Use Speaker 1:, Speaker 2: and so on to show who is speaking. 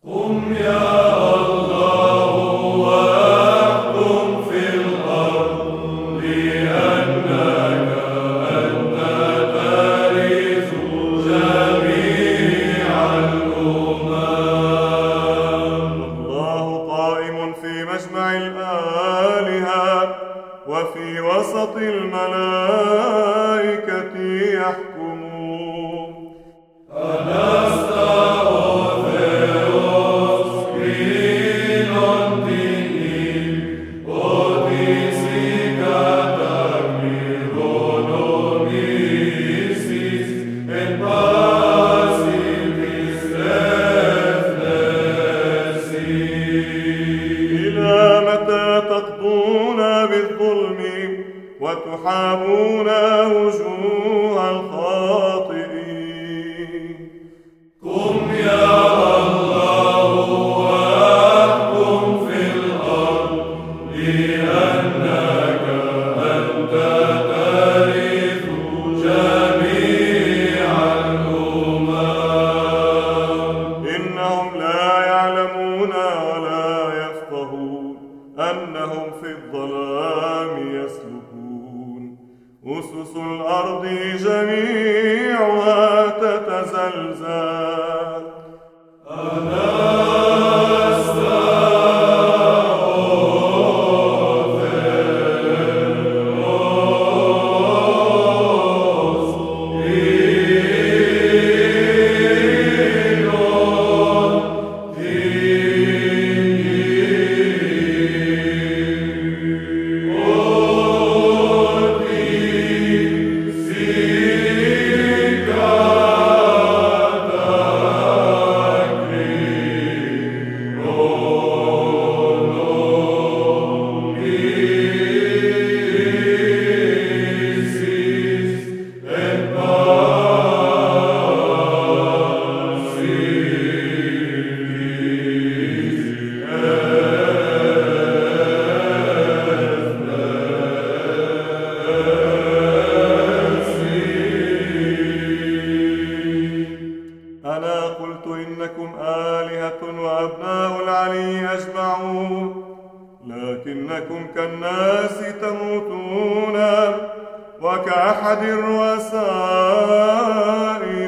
Speaker 1: قم يا الله واحكم في الأرض لأنك أنت ترث جميع الأمم.
Speaker 2: الله قائم في مجمع الآلهة وفي وسط الملائكة يحكمون.
Speaker 1: أنست أوثيوس كرينون ديني أوديسي كاتاكميرونوميسيس إن باسيليس إفنسي.
Speaker 2: إلى متى تقضون بالظلم وتحابون وجوه الخاطئين؟
Speaker 1: قم يا الله واحكم في الأرض لأنك أنت ترث جميع الأمم.
Speaker 2: إنهم لا يعلمون ولا يفقهون أنهم في الظلام يسلكون. أسس الأرض جميعها تتزلزل.
Speaker 1: أنست أوثيوس كرينون ديني أوديسي كاتاكميرونوميسيس إن باسيليس
Speaker 2: أنا قلت إنكم آلهة وأبناء العلي أجمعون، لكنكم كالناس تموتون وكأحد الرؤساء